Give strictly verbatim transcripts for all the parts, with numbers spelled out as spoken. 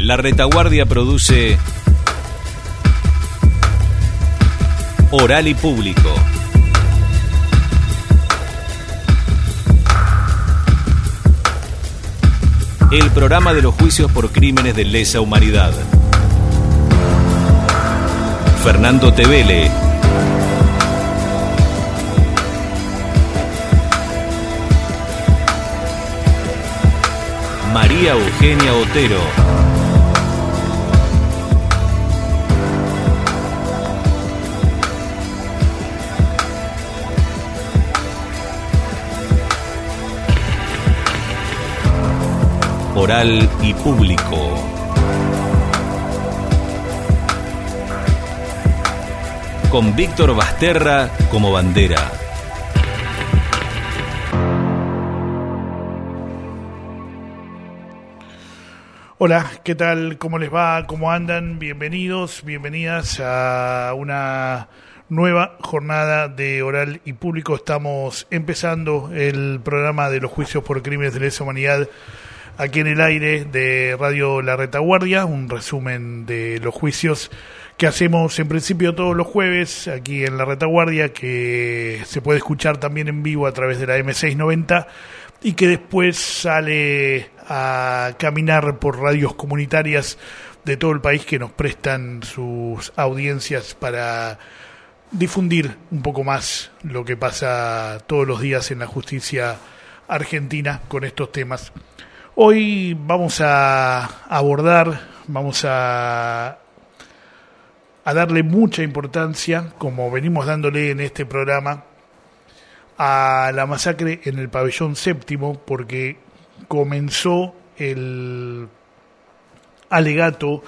La Retaguardia produce Oral y Público. El programa de los juicios por crímenes de lesa humanidad. Fernando Tevele. María Eugenia Otero. Oral y Público. Con Víctor Basterra como bandera. Hola, ¿qué tal? ¿Cómo les va? ¿Cómo andan? Bienvenidos, bienvenidas a una nueva jornada de Oral y Público. Estamos empezando el programa de los juicios por crímenes de lesa humanidad aquí en el aire de Radio La Retaguardia, un resumen de los juicios que hacemos en principio todos los jueves aquí en La Retaguardia, que se puede escuchar también en vivo a través de la eme seiscientos noventa y que después sale a caminar por radios comunitarias de todo el país que nos prestan sus audiencias para difundir un poco más lo que pasa todos los días en la justicia argentina con estos temas. Hoy vamos a abordar, vamos a, a darle mucha importancia, como venimos dándole en este programa, a la masacre en el pabellón séptimo, porque comenzó el alegato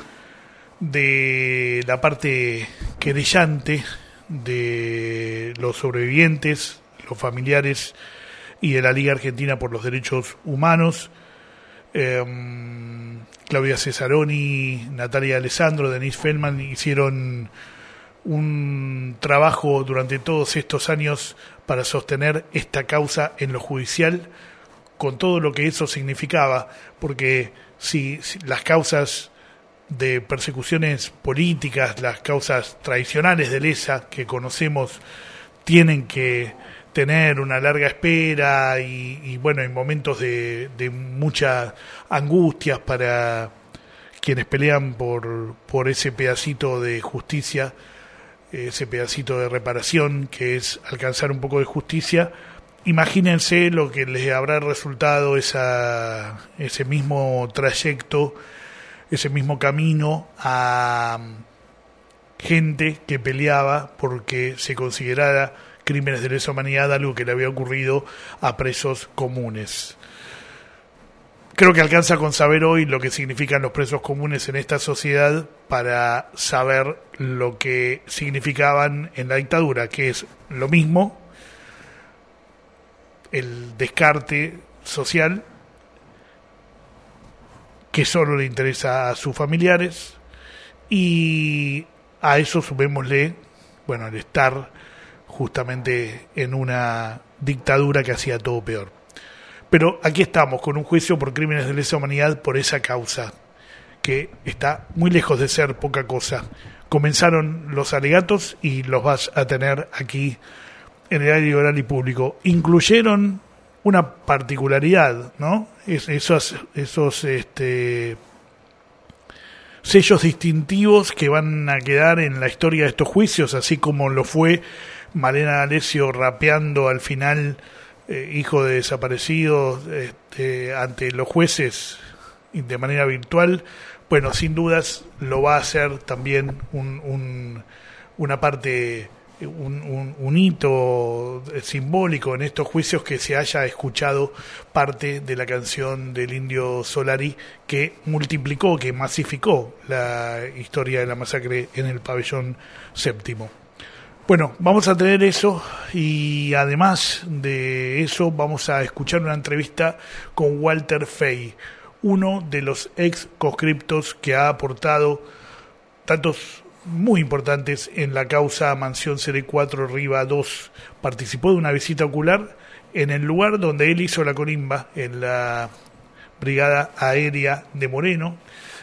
de la parte querellante de los sobrevivientes, los familiares y de la Liga Argentina por los Derechos Humanos. Eh, Claudia Cesaroni, Natalia Alessandro, Denise Feldman hicieron un trabajo durante todos estos años para sostener esta causa en lo judicial, con todo lo que eso significaba, porque si, si las causas de persecuciones políticas, las causas tradicionales de lesa que conocemos, tienen que tener una larga espera y, y bueno, en momentos de, de mucha angustia para quienes pelean por, por ese pedacito de justicia, ese pedacito de reparación que es alcanzar un poco de justicia. Imagínense lo que les habrá resultado esa, ese mismo trayecto, ese mismo camino a gente que peleaba porque se considerara crímenes de lesa humanidad algo que le había ocurrido a presos comunes. Creo que alcanza con saber hoy lo que significan los presos comunes en esta sociedad para saber lo que significaban en la dictadura, que es lo mismo, el descarte social que solo le interesa a sus familiares, y a eso sumémosle, bueno, el estar justamente en una dictadura que hacía todo peor. Pero aquí estamos con un juicio por crímenes de lesa humanidad por esa causa, que está muy lejos de ser poca cosa. Comenzaron los alegatos y los vas a tener aquí en el aire Oral y Público. Incluyeron una particularidad, ¿no? Es, esos esos este, sellos distintivos que van a quedar en la historia de estos juicios, así como lo fue Malena D'Alessio rapeando al final, eh, hijo de desaparecidos, este, ante los jueces de manera virtual. Bueno, sin dudas lo va a hacer también un, un, una parte, un, un, un hito simbólico en estos juicios, que se haya escuchado parte de la canción del Indio Solari, que multiplicó, que masificó la historia de la masacre en el pabellón séptimo. Bueno, vamos a tener eso, y además de eso vamos a escuchar una entrevista con Walter Fey, uno de los ex conscriptos que ha aportado datos muy importantes en la causa Mansión C D cuatro Riva dos. Participó de una visita ocular en el lugar donde él hizo la corimba, en la Brigada Aérea de Moreno,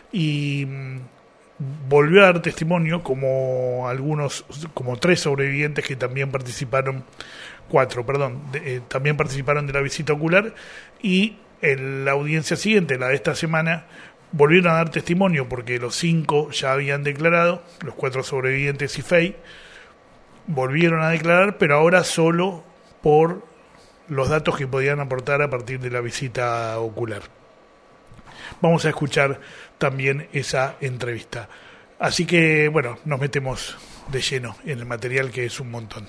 y volvió a dar testimonio como algunos, como tres sobrevivientes que también participaron, cuatro, perdón, de, eh, también participaron de la visita ocular, y en la audiencia siguiente, la de esta semana, volvieron a dar testimonio porque los cinco ya habían declarado, los cuatro sobrevivientes y Fey volvieron a declarar, pero ahora solo por los datos que podían aportar a partir de la visita ocular. Vamos a escuchar también esa entrevista. Así que, bueno, nos metemos de lleno en el material, que es un montón.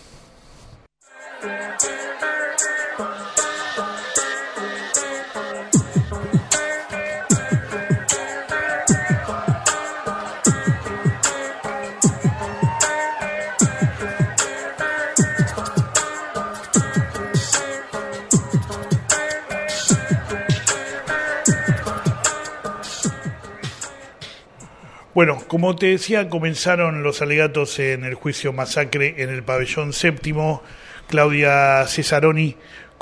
Bueno, como te decía, comenzaron los alegatos en el juicio masacre en el pabellón séptimo. Claudia Cesaroni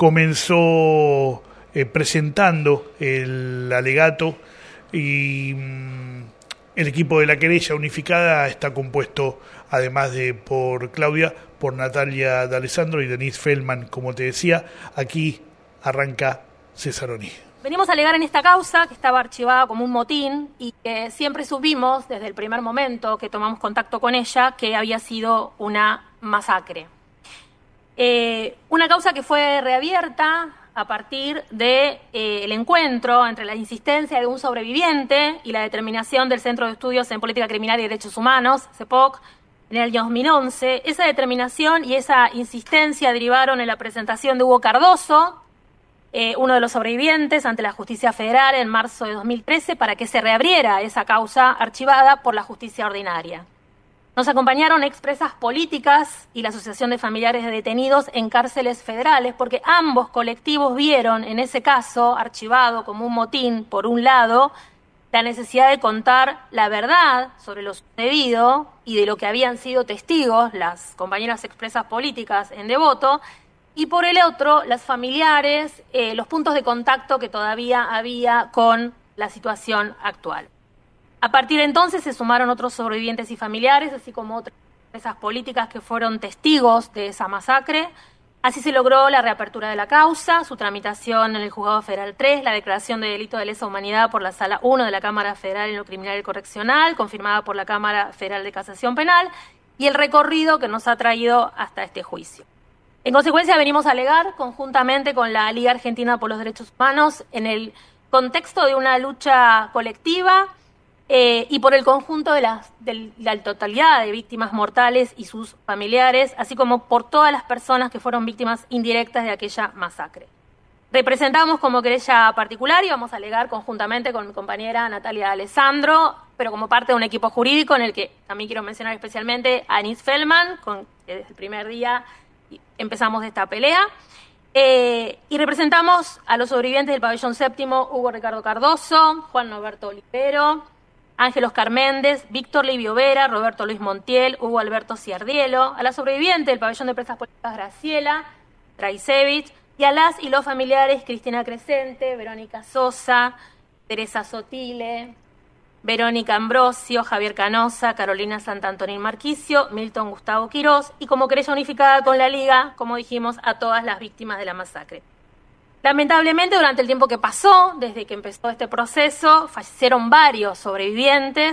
comenzó eh, presentando el alegato y mmm, el equipo de la querella unificada está compuesto, además de por Claudia, por Natalia D'Alessandro y Denise Feldman. Como te decía, aquí arranca Cesaroni. Venimos a alegar en esta causa, que estaba archivada como un motín y que siempre supimos, desde el primer momento que tomamos contacto con ella, que había sido una masacre. Eh, una causa que fue reabierta a partir del de, eh, encuentro entre la insistencia de un sobreviviente y la determinación del Centro de Estudios en Política Criminal y Derechos Humanos, C E P O C, en el año dos mil once. Esa determinación y esa insistencia derivaron en la presentación de Hugo Cardoso, Eh, uno de los sobrevivientes, ante la Justicia Federal en marzo de dos mil trece, para que se reabriera esa causa archivada por la justicia ordinaria. Nos acompañaron expresas políticas y la Asociación de Familiares de Detenidos en Cárceles Federales, porque ambos colectivos vieron en ese caso, archivado como un motín, por un lado, la necesidad de contar la verdad sobre lo sucedido y de lo que habían sido testigos las compañeras expresas políticas en Devoto, y por el otro, las familiares, eh, los puntos de contacto que todavía había con la situación actual. A partir de entonces se sumaron otros sobrevivientes y familiares, así como otras empresas políticas que fueron testigos de esa masacre. Así se logró la reapertura de la causa, su tramitación en el Juzgado Federal tres, la declaración de delito de lesa humanidad por la Sala uno de la Cámara Federal en lo Criminal y Correccional, confirmada por la Cámara Federal de Casación Penal, y el recorrido que nos ha traído hasta este juicio. En consecuencia, venimos a alegar conjuntamente con la Liga Argentina por los Derechos Humanos en el contexto de una lucha colectiva eh, y por el conjunto de, las, de la totalidad de víctimas mortales y sus familiares, así como por todas las personas que fueron víctimas indirectas de aquella masacre. Representamos como querella particular y vamos a alegar conjuntamente con mi compañera Natalia D'Alessandro, pero como parte de un equipo jurídico en el que también quiero mencionar especialmente a Denise Feldman, con que desde el primer día empezamos esta pelea, eh, y representamos a los sobrevivientes del pabellón séptimo: Hugo Ricardo Cardoso, Juan Norberto Olivero, Ángel Oscar Méndez, Víctor Livio Vera, Roberto Luis Montiel, Hugo Alberto Ciardielo, a la sobreviviente del pabellón de presas políticas Graciela Traisevich, y a las y los familiares Cristina Crescente, Verónica Sosa, Teresa Sotile, Verónica Ambrosio, Javier Canosa, Carolina Santantonín Marquicio, Milton Gustavo Quirós, y como querella unificada con la Liga, como dijimos, a todas las víctimas de la masacre. Lamentablemente, durante el tiempo que pasó, desde que empezó este proceso, fallecieron varios sobrevivientes,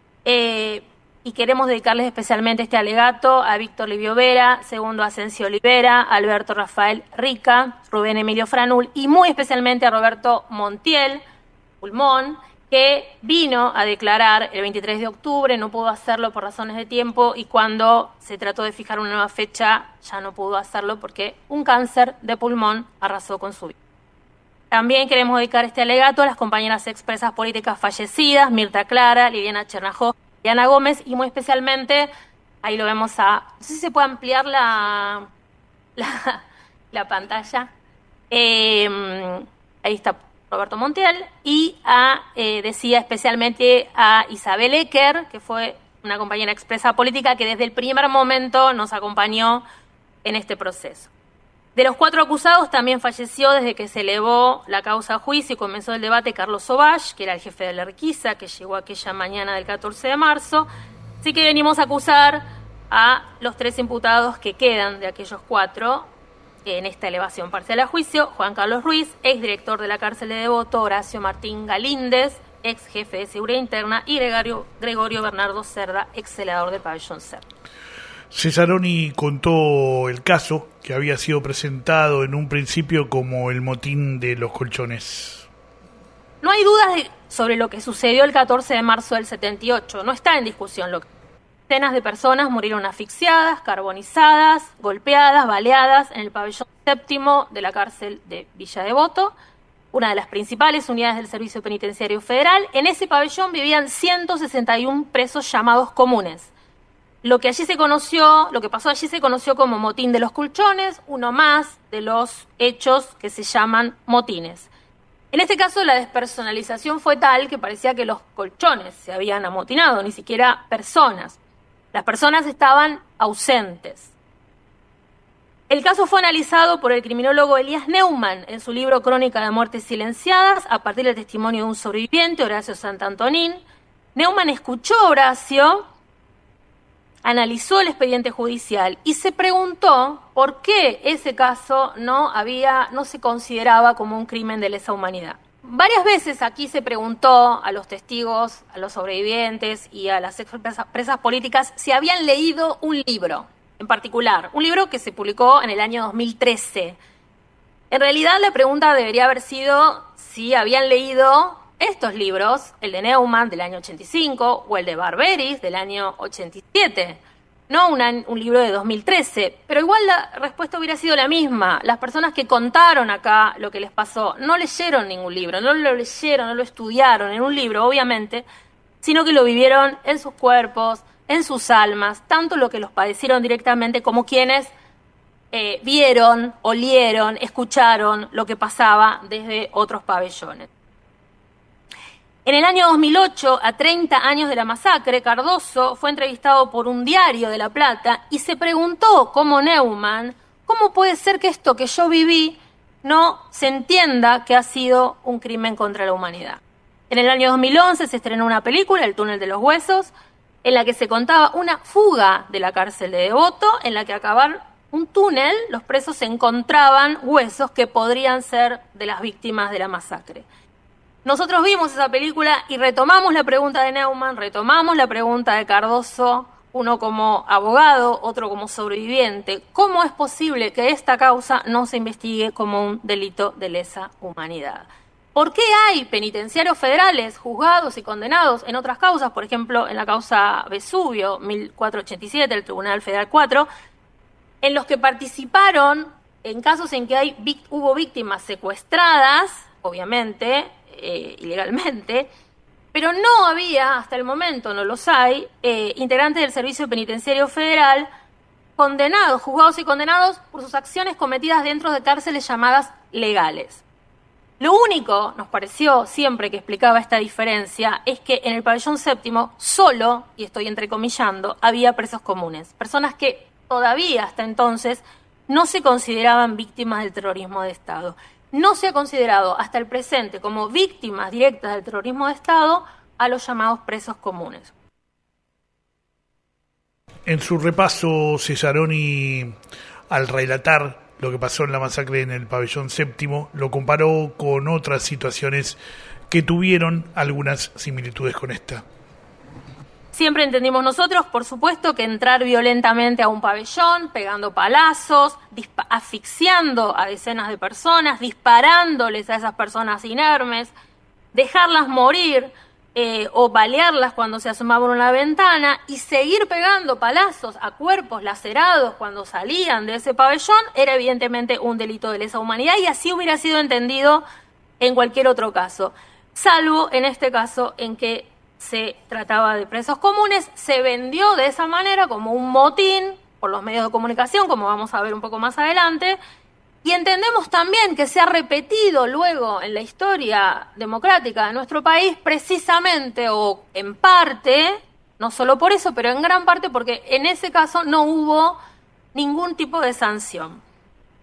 eh, y queremos dedicarles especialmente este alegato a Víctor Livio Vera, Segundo Asensio Olivera, Alberto Rafael Rica, Rubén Emilio Franul, y muy especialmente a Roberto Montiel, Pulmón, que vino a declarar el veintitrés de octubre, no pudo hacerlo por razones de tiempo, y cuando se trató de fijar una nueva fecha ya no pudo hacerlo porque un cáncer de pulmón arrasó con su vida. También queremos dedicar este alegato a las compañeras expresas políticas fallecidas, Mirta Clara, Liliana Chernajó y Ana Gómez, y muy especialmente, ahí lo vemos a, no sé si se puede ampliar la, la, la pantalla, eh, ahí está Roberto Montiel, y a, eh, decía especialmente a Isabel Ecker, que fue una compañera expresa política que desde el primer momento nos acompañó en este proceso. De los cuatro acusados también falleció desde que se elevó la causa a juicio y comenzó el debate Carlos Sauvage, que era el jefe de la Erquiza, que llegó aquella mañana del catorce de marzo. Así que venimos a acusar a los tres imputados que quedan de aquellos cuatro en esta elevación parcial a juicio: Juan Carlos Ruiz, exdirector de la cárcel de Devoto; Horacio Martín Galíndez, ex jefe de seguridad interna; y Gregorio, Gregorio Bernardo Cerda, ex celador del pabellón Cerda. Cesaroni contó el caso que había sido presentado en un principio como el motín de los colchones. No hay dudas de, sobre lo que sucedió el catorce de marzo del setenta y ocho. No está en discusión lo que... Decenas de personas murieron asfixiadas, carbonizadas, golpeadas, baleadas en el pabellón séptimo de la cárcel de Villa Devoto, una de las principales unidades del Servicio Penitenciario Federal. En ese pabellón vivían ciento sesenta y uno presos llamados comunes. Lo que allí se conoció, lo que pasó allí se conoció como motín de los colchones, uno más de los hechos que se llaman motines. En este caso, la despersonalización fue tal que parecía que los colchones se habían amotinado, ni siquiera personas. Las personas estaban ausentes. El caso fue analizado por el criminólogo Elías Neumann en su libro Crónica de Muertes Silenciadas, a partir del testimonio de un sobreviviente, Horacio Santantonín. Neumann escuchó a Horacio, analizó el expediente judicial y se preguntó por qué ese caso no había, no se consideraba como un crimen de lesa humanidad. Varias veces aquí se preguntó a los testigos, a los sobrevivientes y a las presas, presas políticas si habían leído un libro en particular, un libro que se publicó en el año dos mil trece. En realidad la pregunta debería haber sido si habían leído estos libros, el de Neumann del año ochenta y cinco o el de Barberis del año ochenta y siete, no una, un libro de dos mil trece, pero igual la respuesta hubiera sido la misma. Las personas que contaron acá lo que les pasó no leyeron ningún libro, no lo leyeron, no lo estudiaron en un libro, obviamente, sino que lo vivieron en sus cuerpos, en sus almas, tanto lo que los padecieron directamente como quienes eh, vieron, olieron, escucharon lo que pasaba desde otros pabellones. En el año dos mil ocho, a treinta años de la masacre, Cardoso fue entrevistado por un diario de La Plata y se preguntó, como Neumann, ¿cómo puede ser que esto que yo viví no se entienda que ha sido un crimen contra la humanidad? En el año dos mil once se estrenó una película, El túnel de los huesos, en la que se contaba una fuga de la cárcel de Devoto, en la que al acabar un túnel, los presos encontraban huesos que podrían ser de las víctimas de la masacre. Nosotros vimos esa película y retomamos la pregunta de Neumann, retomamos la pregunta de Cardoso, uno como abogado, otro como sobreviviente. ¿Cómo es posible que esta causa no se investigue como un delito de lesa humanidad? ¿Por qué hay penitenciarios federales juzgados y condenados en otras causas? Por ejemplo, en la causa Vesubio, mil cuatrocientos ochenta y siete, el Tribunal Federal cuatro, en los que participaron en casos en que hay, hubo víctimas secuestradas, obviamente, Eh, ilegalmente, pero no había, hasta el momento no los hay, eh, integrantes del Servicio Penitenciario Federal condenados, juzgados y condenados por sus acciones cometidas dentro de cárceles llamadas legales. Lo único, nos pareció siempre que explicaba esta diferencia, es que en el pabellón séptimo solo, y estoy entrecomillando, había presos comunes, personas que todavía hasta entonces no se consideraban víctimas del terrorismo de Estado. No se ha considerado hasta el presente como víctimas directas del terrorismo de Estado a los llamados presos comunes. En su repaso, Cesaroni, al relatar lo que pasó en la masacre en el pabellón séptimo, lo comparó con otras situaciones que tuvieron algunas similitudes con esta. Siempre entendimos nosotros, por supuesto, que entrar violentamente a un pabellón, pegando palazos, dispa- asfixiando a decenas de personas, disparándoles a esas personas inermes, dejarlas morir eh, o balearlas cuando se asomaban a una ventana y seguir pegando palazos a cuerpos lacerados cuando salían de ese pabellón, era evidentemente un delito de lesa humanidad y así hubiera sido entendido en cualquier otro caso, salvo en este caso en que se trataba de presos comunes, se vendió de esa manera como un motín por los medios de comunicación, como vamos a ver un poco más adelante, y entendemos también que se ha repetido luego en la historia democrática de nuestro país precisamente o en parte, no solo por eso, pero en gran parte porque en ese caso no hubo ningún tipo de sanción.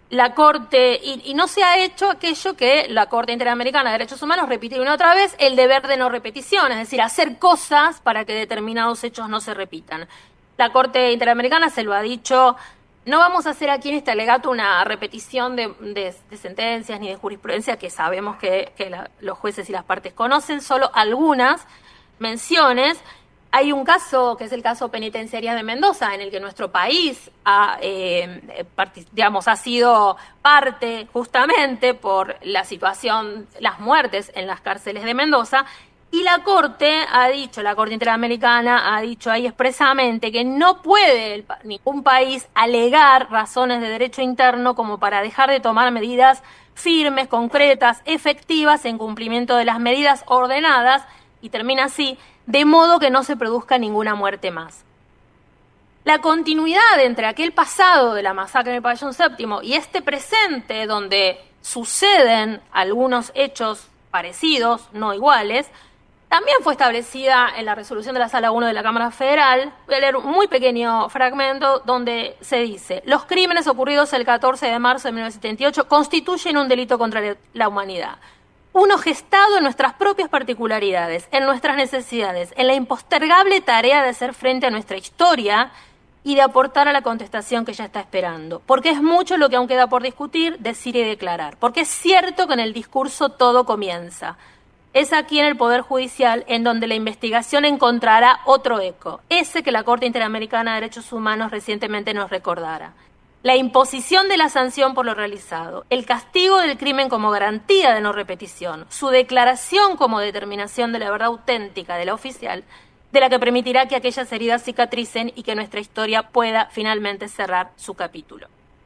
la Corte, y, y no se ha hecho aquello que la Corte Interamericana de Derechos Humanos repitió una otra vez, el deber de no repetición, es decir, hacer cosas para que determinados hechos no se repitan. La Corte Interamericana se lo ha dicho, no vamos a hacer aquí en este alegato una repetición de, de, de sentencias ni de jurisprudencia que sabemos que, que la, los jueces y las partes conocen, solo algunas menciones. Hay un caso, que es el caso Penitenciaria de Mendoza, en el que nuestro país ha, eh, digamos, ha sido parte justamente por la situación, las muertes en las cárceles de Mendoza, y la Corte ha dicho, la Corte Interamericana ha dicho ahí expresamente que no puede el, ningún país alegar razones de derecho interno como para dejar de tomar medidas firmes, concretas, efectivas en cumplimiento de las medidas ordenadas, y termina así, de modo que no se produzca ninguna muerte más. La continuidad entre aquel pasado de la masacre en el Pabellón Séptimo y este presente, donde suceden algunos hechos parecidos, no iguales, también fue establecida en la resolución de la Sala uno de la Cámara Federal. Voy a leer un muy pequeño fragmento donde se dice: los crímenes ocurridos el catorce de marzo de mil novecientos setenta y ocho constituyen un delito contra la humanidad. Uno gestado en nuestras propias particularidades, en nuestras necesidades, en la impostergable tarea de hacer frente a nuestra historia y de aportar a la contestación que ya está esperando. Porque es mucho lo que aún queda por discutir, decir y declarar. Porque es cierto que en el discurso todo comienza. Es aquí en el Poder Judicial en donde la investigación encontrará otro eco, ese que la Corte Interamericana de Derechos Humanos recientemente nos recordara. La imposición de la sanción por lo realizado, el castigo del crimen como garantía de no repetición, su declaración como determinación de la verdad auténtica de la oficial, de la que permitirá que aquellas heridas cicatricen y que nuestra historia pueda finalmente cerrar su capítulo.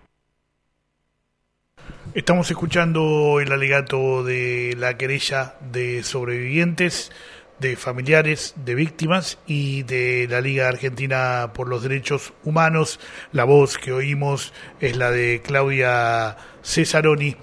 Estamos escuchando el alegato de la querella de sobrevivientes, de familiares, de víctimas y de la Liga Argentina por los Derechos Humanos. La voz que oímos es la de Claudia Cesaroni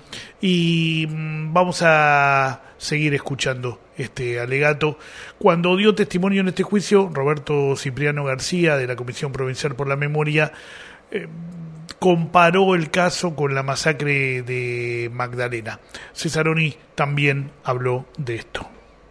y vamos a seguir escuchando este alegato. Cuando dio testimonio en este juicio, Roberto Cipriano García, de la Comisión Provincial por la Memoria, eh, comparó el caso con la masacre de Magdalena. Cesaroni también habló de esto.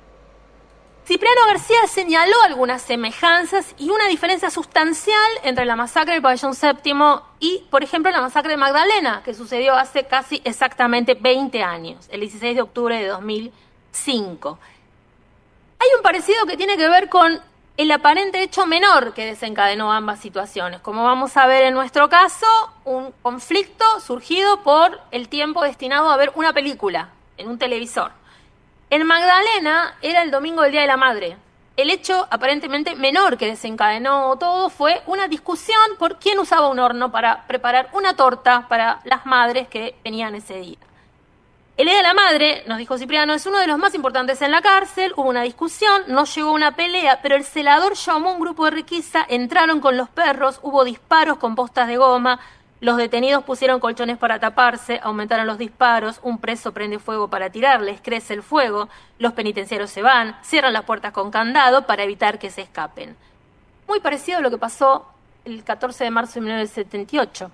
Cipriano García señaló algunas semejanzas y una diferencia sustancial entre la masacre del Pabellón Séptimo y, por ejemplo, la masacre de Magdalena, que sucedió hace casi exactamente veinte años, el dieciséis de octubre de dos mil cinco. Hay un parecido que tiene que ver con el aparente hecho menor que desencadenó ambas situaciones. Como vamos a ver en nuestro caso, un conflicto surgido por el tiempo destinado a ver una película en un televisor. En Magdalena era el domingo del Día de la Madre. El hecho aparentemente menor que desencadenó todo fue una discusión por quién usaba un horno para preparar una torta para las madres que venían ese día. El Día de la Madre, nos dijo Cipriano, es uno de los más importantes en la cárcel. Hubo una discusión, no llegó a una pelea, pero el celador llamó a un grupo de requisa, entraron con los perros, hubo disparos con postas de goma. Los detenidos pusieron colchones para taparse, aumentaron los disparos, un preso prende fuego para tirarles, crece el fuego, los penitenciarios se van, cierran las puertas con candado para evitar que se escapen. Muy parecido a lo que pasó el catorce de marzo de mil novecientos setenta y ocho.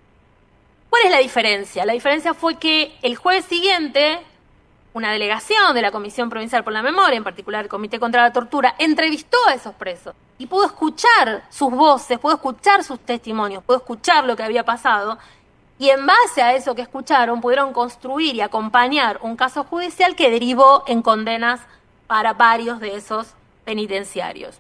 ¿Cuál es la diferencia? La diferencia fue que el jueves siguiente, una delegación de la Comisión Provincial por la Memoria, en particular el Comité contra la Tortura, entrevistó a esos presos y pudo escuchar sus voces, pudo escuchar sus testimonios, pudo escuchar lo que había pasado, y en base a eso que escucharon pudieron construir y acompañar un caso judicial que derivó en condenas para varios de esos penitenciarios.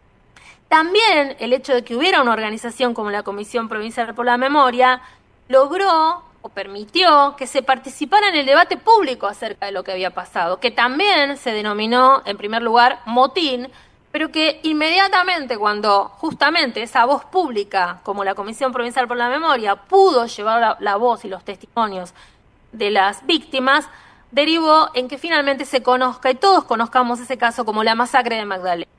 También el hecho de que hubiera una organización como la Comisión Provincial por la Memoria logró o permitió que se participara en el debate público acerca de lo que había pasado, que también se denominó, en primer lugar, motín, pero que inmediatamente cuando justamente esa voz pública, como la Comisión Provincial por la Memoria, pudo llevar la, la voz y los testimonios de las víctimas, derivó en que finalmente se conozca y todos conozcamos ese caso como la masacre de Magdalena.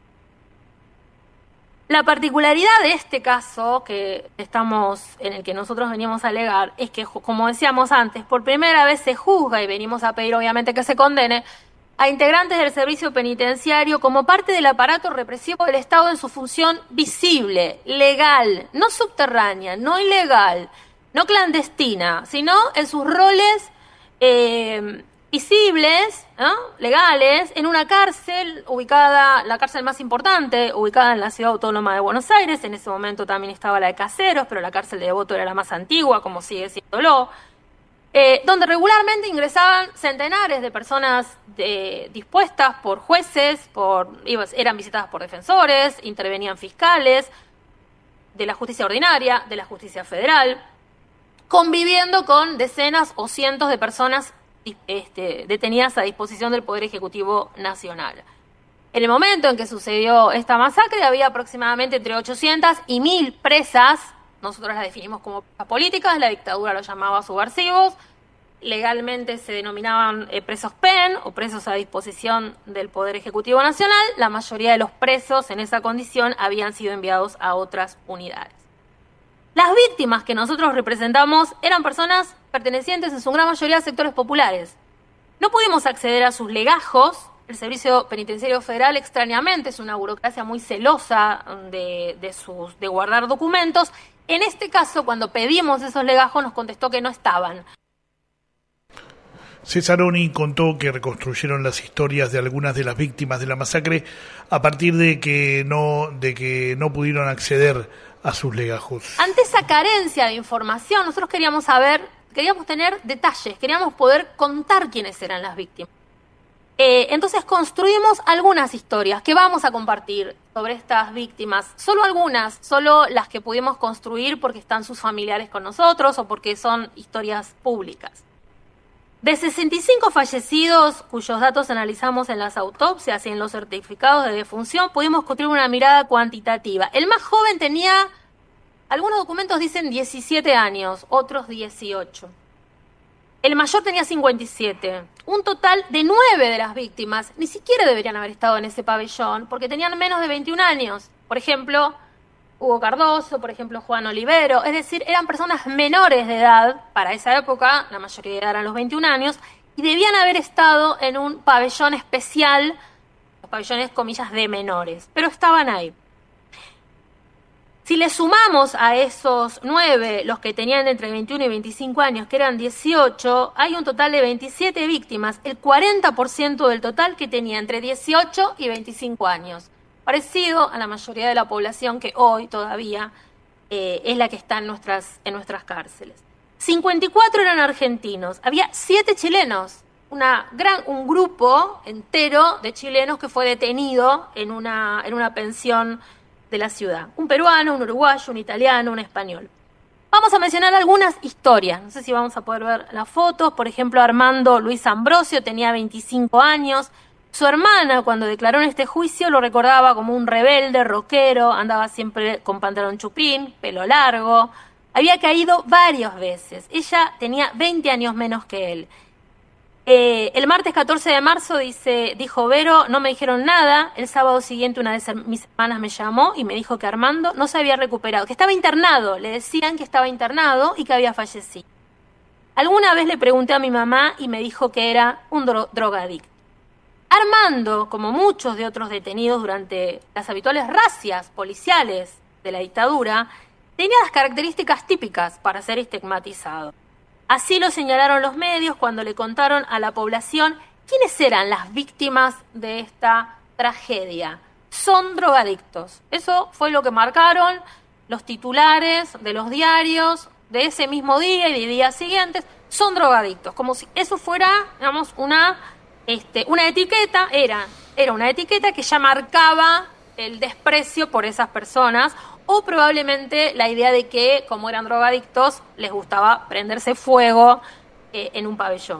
La particularidad de este caso que estamos, en el que nosotros venimos a alegar, es que, como decíamos antes, por primera vez se juzga, y venimos a pedir obviamente que se condene, a integrantes del servicio penitenciario como parte del aparato represivo del Estado en su función visible, legal, no subterránea, no ilegal, no clandestina, sino en sus roles eh, visibles, ¿no? legales, en una cárcel ubicada, la cárcel más importante, ubicada en la Ciudad Autónoma de Buenos Aires. En ese momento también estaba la de Caseros, pero la cárcel de Devoto era la más antigua, como sigue siéndolo, eh, donde regularmente ingresaban centenares de personas de, dispuestas por jueces, por eran visitadas por defensores, intervenían fiscales de la justicia ordinaria, de la justicia federal, conviviendo con decenas o cientos de personas Este, detenidas a disposición del Poder Ejecutivo Nacional. En el momento en que sucedió esta masacre había aproximadamente entre ochocientas y mil presas, nosotros las definimos como presas políticas, la dictadura los llamaba subversivos, legalmente se denominaban eh, presos P E N o presos a disposición del Poder Ejecutivo Nacional. La mayoría de los presos en esa condición habían sido enviados a otras unidades. Las víctimas que nosotros representamos eran personas pertenecientes en su gran mayoría a sectores populares. No pudimos acceder a sus legajos. El Servicio Penitenciario Federal, extrañamente, es una burocracia muy celosa de, de, sus, de guardar documentos. En este caso, cuando pedimos esos legajos, nos contestó que no estaban. Cesaroni contó que reconstruyeron las historias de algunas de las víctimas de la masacre a partir de que no, de que no pudieron acceder a sus legajos. Ante esa carencia de información, nosotros queríamos saber, queríamos tener detalles, queríamos poder contar quiénes eran las víctimas. Eh, entonces construimos algunas historias que vamos a compartir sobre estas víctimas, solo algunas, solo las que pudimos construir porque están sus familiares con nosotros o porque son historias públicas. De sesenta y cinco fallecidos, cuyos datos analizamos en las autopsias y en los certificados de defunción, pudimos construir una mirada cuantitativa. El más joven tenía, algunos documentos dicen diecisiete años, otros dieciocho. El mayor tenía cincuenta y siete. Un total de nueve de las víctimas ni siquiera deberían haber estado en ese pabellón porque tenían menos de veintiún años. Por ejemplo, Hugo Cardoso, por ejemplo, Juan Olivero. Es decir, eran personas menores de edad, para esa época, la mayoría de edad eran los veintiún años, y debían haber estado en un pabellón especial, los pabellones, comillas, de menores, pero estaban ahí. Si le sumamos a esos nueve los que tenían entre veintiuno y veinticinco años, que eran dieciocho, hay un total de veintisiete víctimas, el cuarenta por ciento del total que tenía entre dieciocho y veinticinco años. Parecido a la mayoría de la población que hoy todavía eh, es la que está en nuestras, en nuestras cárceles. cincuenta y cuatro eran argentinos, había siete chilenos, una gran, un grupo entero de chilenos que fue detenido en una, en una pensión de la ciudad. Un peruano, un uruguayo, un italiano, un español. Vamos a mencionar algunas historias, no sé si vamos a poder ver las fotos. Por ejemplo, Armando Luis Ambrosio tenía veinticinco años. Su hermana, cuando declaró en este juicio, lo recordaba como un rebelde, rockero, andaba siempre con pantalón chupín, pelo largo, había caído varias veces. Ella tenía veinte años menos que él. Eh, el martes catorce de marzo, dice, dijo Vero, no me dijeron nada. El sábado siguiente una de mis hermanas me llamó y me dijo que Armando no se había recuperado, que estaba internado, le decían que estaba internado y que había fallecido. Alguna vez le pregunté a mi mamá y me dijo que era un dro- drogadicto. Armando, como muchos de otros detenidos durante las habituales racias policiales de la dictadura, tenía las características típicas para ser estigmatizado. Así lo señalaron los medios cuando le contaron a la población quiénes eran las víctimas de esta tragedia. Son drogadictos. Eso fue lo que marcaron los titulares de los diarios de ese mismo día y de días siguientes. Son drogadictos, como si eso fuera, digamos, una... Este, una etiqueta, era, era una etiqueta que ya marcaba el desprecio por esas personas o probablemente la idea de que, como eran drogadictos, les gustaba prenderse fuego eh, en un pabellón.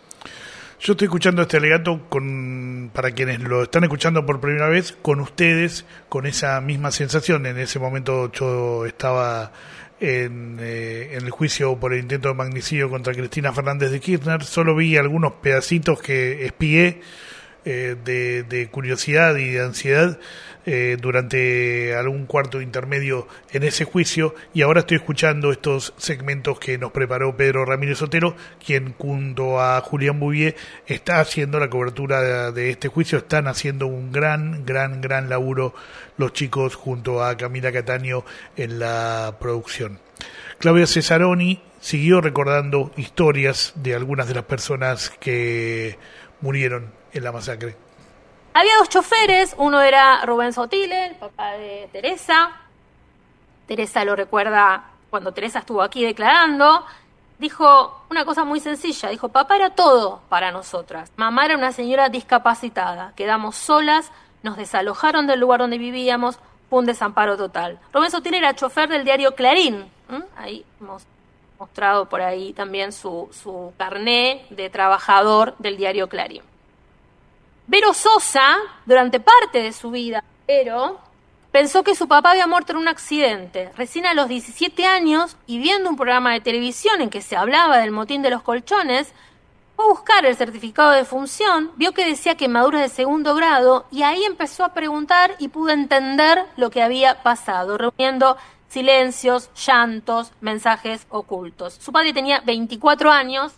Yo estoy escuchando este alegato con, para quienes lo están escuchando por primera vez, con ustedes, con esa misma sensación. En ese momento yo estaba en, eh, en el juicio por el intento de magnicidio contra Cristina Fernández de Kirchner. Solo vi algunos pedacitos que espié eh, de, de curiosidad y de ansiedad eh, durante algún cuarto intermedio en ese juicio, y ahora estoy escuchando estos segmentos que nos preparó Pedro Ramírez Otero, quien junto a Julián Bouvier está haciendo la cobertura de, de este juicio. Están haciendo un gran, gran, gran laburo los chicos junto a Camila Cataño en la producción. Claudia Cesaroni siguió recordando historias de algunas de las personas que murieron en la masacre. Había dos choferes, uno era Rubén Sotile, el papá de Teresa. Teresa lo recuerda cuando Teresa estuvo aquí declarando. Dijo una cosa muy sencilla, dijo, papá era todo para nosotras. Mamá era una señora discapacitada, quedamos solas, nos desalojaron del lugar donde vivíamos, fue un desamparo total. Rubén Sotile era chofer del diario Clarín. ¿Mm? Ahí hemos mostrado por ahí también su, su carné de trabajador del diario Clarín. Vero Sosa, durante parte de su vida, Vero, pensó que su papá había muerto en un accidente. Recién a los diecisiete años, y viendo un programa de televisión en que se hablaba del motín de los colchones, fue a buscar el certificado de función, vio que decía quemaduras de segundo grado, y ahí empezó a preguntar y pudo entender lo que había pasado, reuniendo silencios, llantos, mensajes ocultos. Su padre tenía veinticuatro años,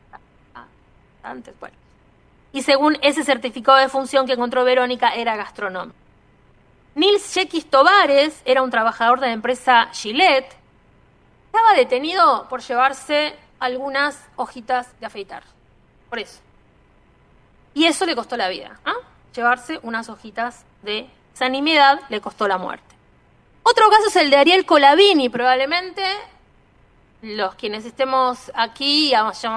antes, bueno, y según ese certificado de función que encontró Verónica, era gastronómico. Nils Yekis Tovares era un trabajador de la empresa Gillette. Estaba detenido por llevarse algunas hojitas de afeitar. Por eso. Y eso le costó la vida. ¿eh? Llevarse unas hojitas de esa nimiedad le costó la muerte. Otro caso es el de Ariel Colavini. Probablemente los quienes estemos aquí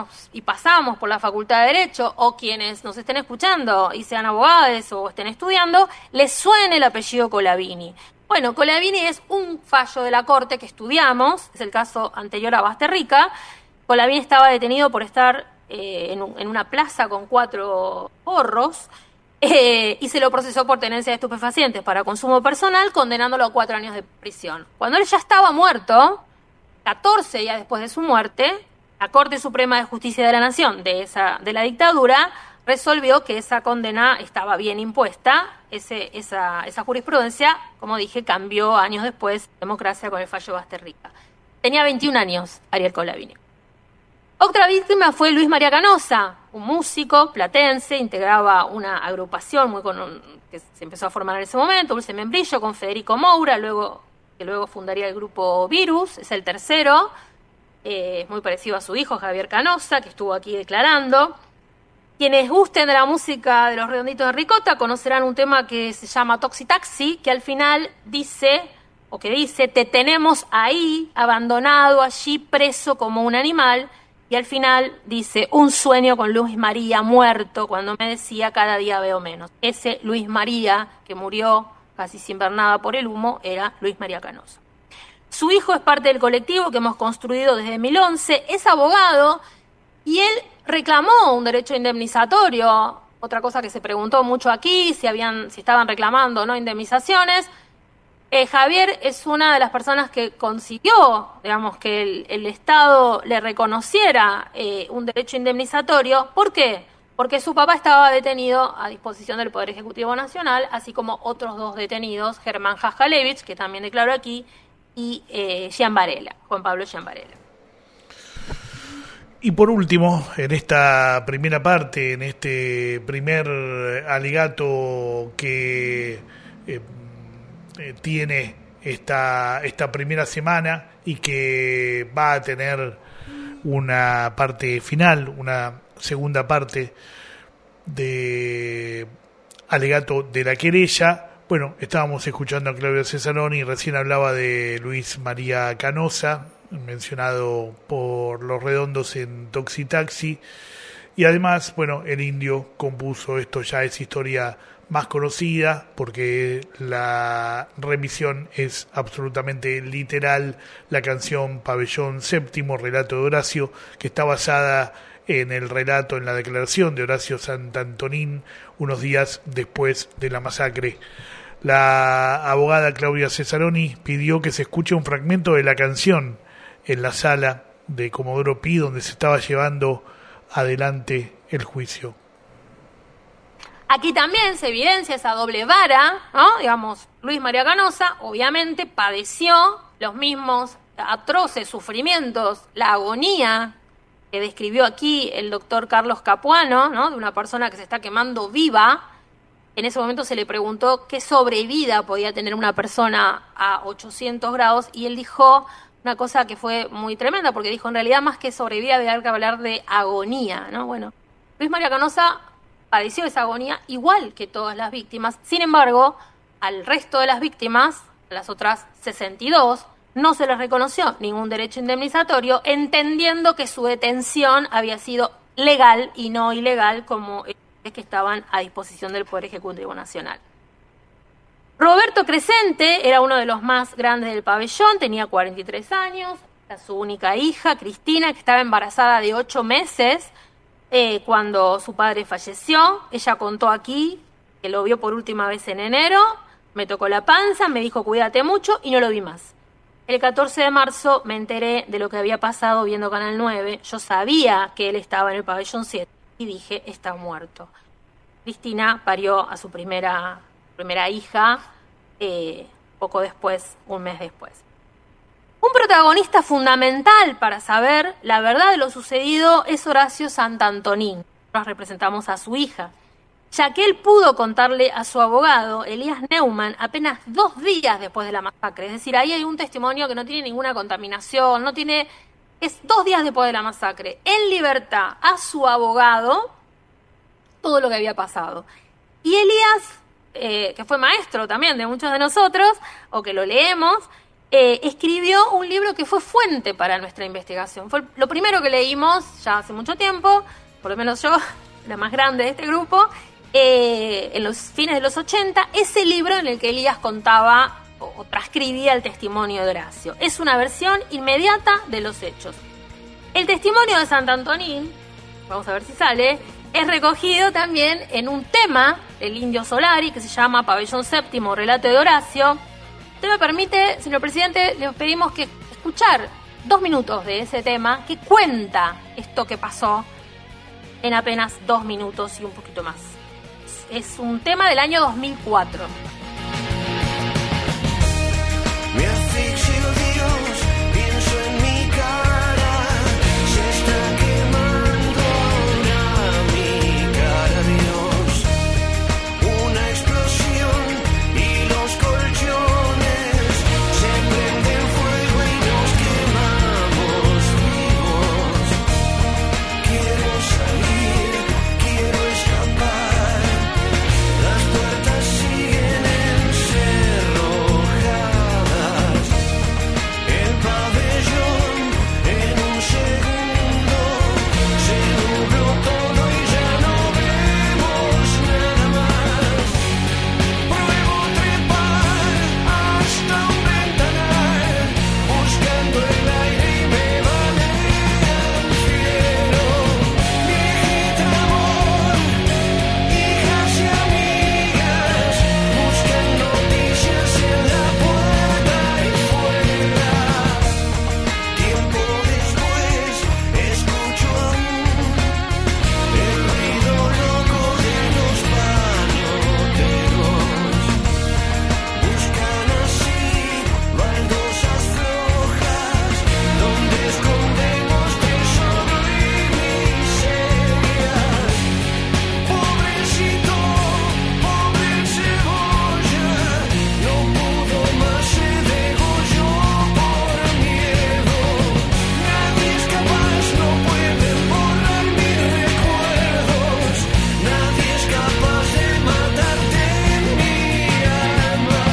y pasamos por la Facultad de Derecho, o quienes nos estén escuchando y sean abogados o estén estudiando, les suene el apellido Colavini. Bueno, Colavini es un fallo de la Corte que estudiamos, es el caso anterior a Basterrica. Colavini estaba detenido por estar eh, en, un, en una plaza con cuatro porros eh, y se lo procesó por tenencia de estupefacientes para consumo personal, condenándolo a cuatro años de prisión. Cuando él ya estaba muerto, catorce días después de su muerte, la Corte Suprema de Justicia de la Nación de, esa, de la dictadura resolvió que esa condena estaba bien impuesta. Ese, esa, esa jurisprudencia, como dije, cambió años después, democracia, con el fallo Basterrica. Tenía veintiún años Ariel Colavini. Otra víctima fue Luis María Canosa, un músico platense, integraba una agrupación muy con, que se empezó a formar en ese momento, Dulce Membrillo, con Federico Moura, luego que luego fundaría el grupo Virus, es el tercero, eh, muy parecido a su hijo Javier Canosa, que estuvo aquí declarando. Quienes gusten de la música de los Redonditos de Ricota conocerán un tema que se llama Toxi Taxi, que al final dice, o que dice, te tenemos ahí, abandonado allí, preso como un animal, y al final dice, un sueño con Luis María muerto, cuando me decía cada día veo menos. Ese Luis María que murió casi sin ver nada por el humo, era Luis María Canosa. Su hijo es parte del colectivo que hemos construido desde dos mil once, es abogado, y él reclamó un derecho indemnizatorio. Otra cosa que se preguntó mucho aquí, si habían, si estaban reclamando o no indemnizaciones. Eh, Javier es una de las personas que consiguió, digamos, que el, el Estado le reconociera eh, un derecho indemnizatorio. ¿Por qué? Porque su papá estaba detenido a disposición del Poder Ejecutivo Nacional, así como otros dos detenidos, Germán Jaskalevich, que también declaró aquí, y eh, Jean Varela, Juan Pablo Jean Varela. Y por último, en esta primera parte, en este primer alegato que eh, eh, tiene esta, esta primera semana y que va a tener una parte final, una segunda parte de alegato de la querella. Bueno, estábamos escuchando a Claudia Cesaroni, recién hablaba de Luis María Canosa, mencionado por Los Redondos en Toxi Taxi, y además, bueno, el Indio compuso, esto ya es historia más conocida, porque la remisión es absolutamente literal, la canción Pabellón Séptimo, relato de Horacio, que está basada en el relato, en la declaración de Horacio Santantonín, unos días después de la masacre. La abogada Claudia Cesaroni pidió que se escuche un fragmento de la canción en la sala de Comodoro Pi, donde se estaba llevando adelante el juicio. Aquí también se evidencia esa doble vara, ¿no? Digamos, Luis María Canosa obviamente padeció los mismos atroces sufrimientos, la agonía que describió aquí el doctor Carlos Capuano, ¿no? De una persona que se está quemando viva. En ese momento se le preguntó qué sobrevida podía tener una persona a ochocientos grados y él dijo, una cosa que fue muy tremenda, porque dijo, en realidad más que sobrevivir había que hablar de agonía, ¿no? Bueno, Luis María Canosa padeció esa agonía igual que todas las víctimas. Sin embargo, al resto de las víctimas, las otras sesenta y dos, no se les reconoció ningún derecho indemnizatorio, entendiendo que su detención había sido legal y no ilegal, como es que estaban a disposición del Poder Ejecutivo Nacional. Roberto Crescente era uno de los más grandes del pabellón, tenía cuarenta y tres años, era su única hija, Cristina, que estaba embarazada de ocho meses eh, cuando su padre falleció. Ella contó aquí que lo vio por última vez en enero, me tocó la panza, me dijo cuídate mucho y no lo vi más. El catorce de marzo me enteré de lo que había pasado viendo Canal nueve. Yo sabía que él estaba en el pabellón siete y dije, está muerto. Cristina parió a su primera, primera hija eh, poco después, un mes después. Un protagonista fundamental para saber la verdad de lo sucedido es Horacio Santantonín. Nos representamos a su hija, ya que él pudo contarle a su abogado, Elías Neumann, apenas dos días después de la masacre. Es decir, ahí hay un testimonio que no tiene ninguna contaminación, no tiene, es dos días después de la masacre, en libertad, a su abogado, todo lo que había pasado. Y Elías, eh, que fue maestro también de muchos de nosotros, o que lo leemos, eh, escribió un libro que fue fuente para nuestra investigación. Fue lo primero que leímos ya hace mucho tiempo, por lo menos yo, la más grande de este grupo, Eh, en los fines de los ochenta, ese libro en el que Elías contaba o, o transcribía el testimonio de Horacio. Es una versión inmediata de los hechos. El testimonio de Santantonín, vamos a ver si sale, es recogido también en un tema del Indio Solari que se llama Pabellón Séptimo, Relato de Horacio. Usted me permite, señor presidente, le pedimos que escuchar dos minutos de ese tema que cuenta esto que pasó en apenas dos minutos y un poquito más. Es un tema del año dos mil cuatro. Me asfixio Dios, pienso en mi cara, se está quemando ahora mi cara, Dios. Una explosión y los colchones se prenden fuego y nos quemamos vivos. Quiero salir, quiero escapar. Las puertas siguen encerrojadas. El pabellón en un segundo se nubló todo y ya no vemos nada más. Pruebo trepar hasta un ventanal, buscando el aire y me balean fiero. Viejita amor, hijas y amigas, buscan noticias en la puerta y fuera. Tiempo después, escucho aún el ruido loco de los paloteros. Buscan así baldosas flojas, donde escondemos tesoro y miserias. Pobrecito, pobre cebolla, no pudo más, se degolló por miedo. Nadie es capaz, no puede borrar mis recuerdos. Nadie es capaz de matarte en mi alma.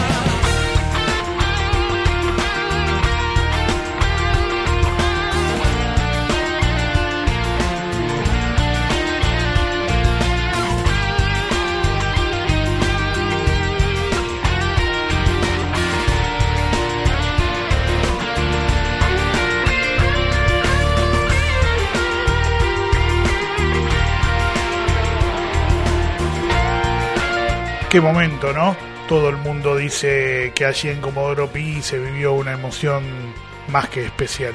Qué momento, ¿no? Todo el mundo dice que allí en Comodoro Pi se vivió una emoción más que especial.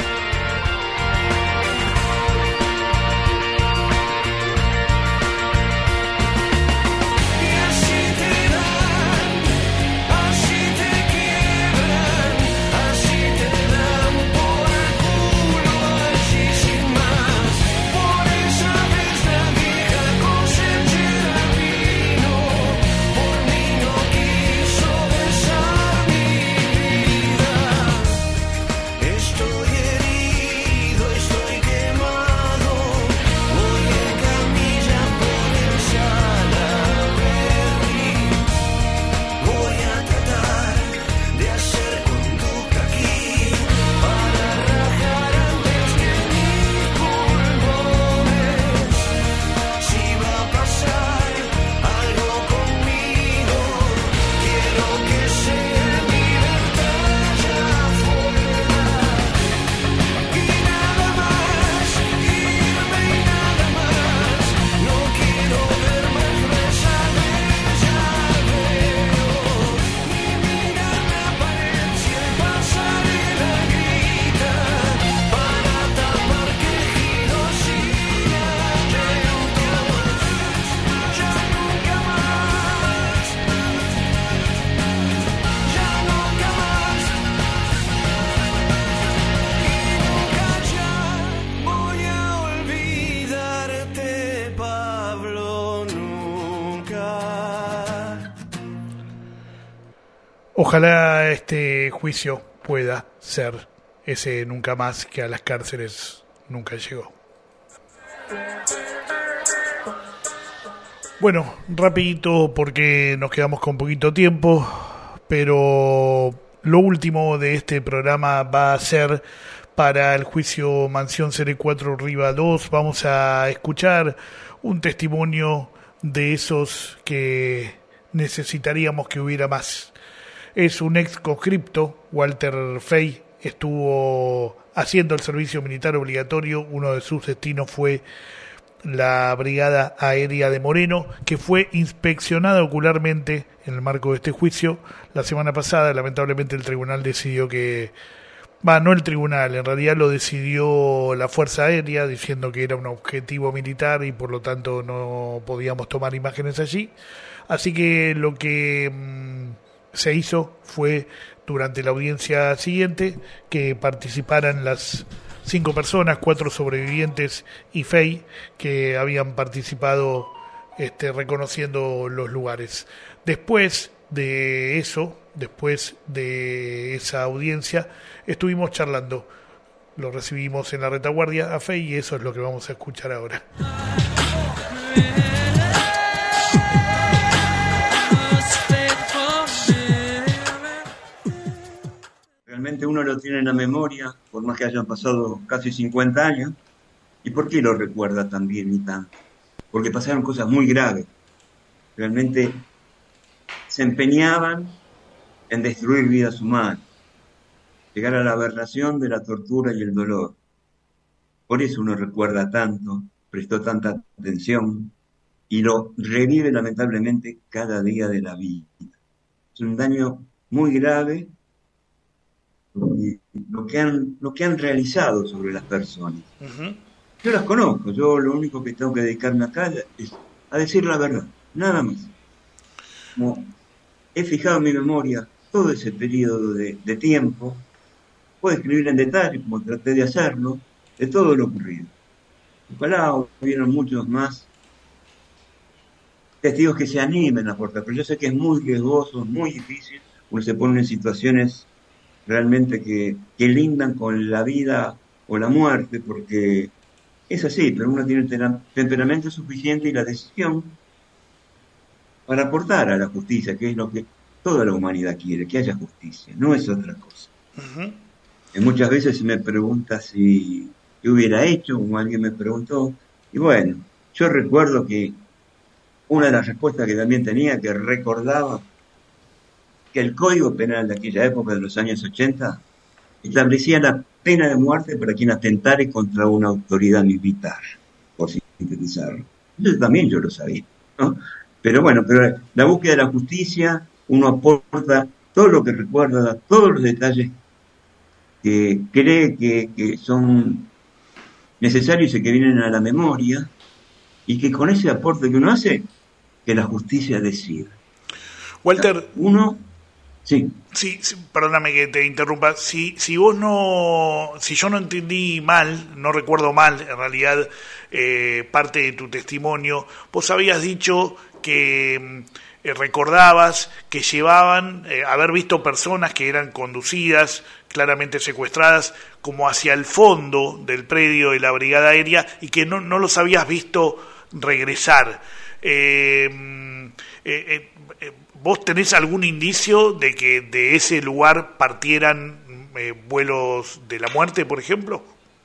Y así te dan, así te quiebran, así te dan por el culo, así sin más. Por esa vez la vieja cosechera vino, por mí no quiso besar mi vida. Ojalá este juicio pueda ser ese nunca más que a las cárceles nunca llegó. Bueno, rapidito porque nos quedamos con poquito tiempo, pero lo último de este programa va a ser para el juicio Mansión C R cuatro Riva dos. Vamos a escuchar un testimonio de esos que necesitaríamos que hubiera más. Es un ex conscripto, Walter Fey, estuvo haciendo el servicio militar obligatorio. Uno de sus destinos fue la Brigada Aérea de Moreno, que fue inspeccionada ocularmente en el marco de este juicio. La semana pasada, lamentablemente, el tribunal decidió que... Va, no el tribunal, en realidad lo decidió la Fuerza Aérea, diciendo que era un objetivo militar y por lo tanto no podíamos tomar imágenes allí. Así que lo que mmm, se hizo fue, durante la audiencia siguiente, que participaran las cinco personas, cuatro sobrevivientes y Fey, que habían participado este, reconociendo los lugares. Después de eso, después de esa audiencia, estuvimos charlando. Lo recibimos en la retaguardia a Fey y eso es lo que vamos a escuchar ahora. Realmente uno lo tiene en la memoria, por más que hayan pasado casi cincuenta años. ¿Y por qué lo recuerda tan bien y tanto? Porque pasaron cosas muy graves. Realmente se empeñaban en destruir vidas humanas, llegar a la aberración de la tortura y el dolor. Por eso uno recuerda tanto, prestó tanta atención y lo revive lamentablemente cada día de la vida. Es un daño muy grave lo que han, lo que han realizado sobre las personas. Uh-huh. Yo las conozco, yo lo único que tengo que dedicarme acá es a decir la verdad, nada más. Como he fijado en mi memoria todo ese periodo de, de tiempo, puedo escribir en detalle, como traté de hacerlo, de todo lo ocurrido. Ojalá hubieran muchos más testigos que se animen a aportar, pero yo sé que es muy riesgoso, muy difícil, uno se pone en situaciones realmente que, que lindan con la vida o la muerte, porque es así, pero uno tiene el temperamento suficiente y la decisión para aportar a la justicia, que es lo que toda la humanidad quiere, que haya justicia, no es otra cosa. Uh-huh. Y muchas veces se me pregunta si qué hubiera hecho, como alguien me preguntó, y bueno, yo recuerdo que una de las respuestas que también tenía, que recordaba que el Código Penal de aquella época, de los años ochenta, establecía la pena de muerte para quien atentare contra una autoridad militar, por sintetizarlo. Eso también yo lo sabía, ¿no? Pero bueno, pero la búsqueda de la justicia, uno aporta todo lo que recuerda, todos los detalles que cree que, que son necesarios y que vienen a la memoria, y que con ese aporte que uno hace, que la justicia decida. Walter, uno... Sí. Sí, sí, perdóname que te interrumpa. Si, si vos no, si yo no entendí mal, no recuerdo mal, en realidad, eh, parte de tu testimonio, vos habías dicho que eh, recordabas que llevaban, eh, haber visto personas que eran conducidas, claramente secuestradas, como hacia el fondo del predio de la Brigada Aérea y que no, no los habías visto regresar. Eh, eh, eh, ¿Vos tenés algún indicio de que de ese lugar partieran eh, vuelos de la muerte, por ejemplo?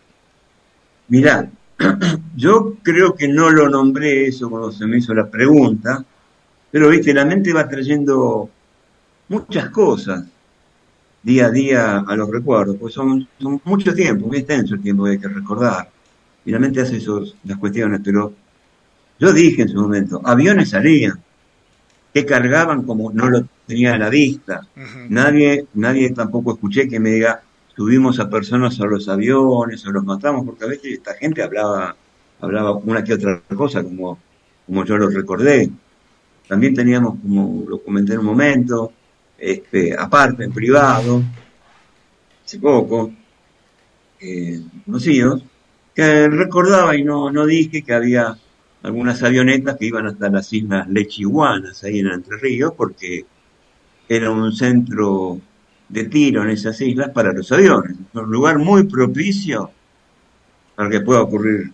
Mirá, yo creo que no lo nombré eso cuando se me hizo la pregunta, pero viste, la mente va trayendo muchas cosas día a día a los recuerdos, pues son, son mucho tiempo, muy extenso el tiempo que hay que recordar, y la mente hace esos, las cuestiones, pero yo dije en su momento, aviones salían, que cargaban como no lo tenía a la vista. Uh-huh. Nadie, nadie tampoco escuché que me diga, subimos a personas a los aviones o los matamos, porque a veces esta gente hablaba, hablaba una que otra cosa, como, como yo lo recordé. También teníamos, como lo comenté en un momento, este, aparte, en privado, hace poco, eh, conocidos, que recordaba y no, no dije que había algunas avionetas que iban hasta las islas Lechiguanas, ahí en Entre Ríos, porque era un centro de tiro en esas islas para los aviones. Es un lugar muy propicio para que pueda ocurrir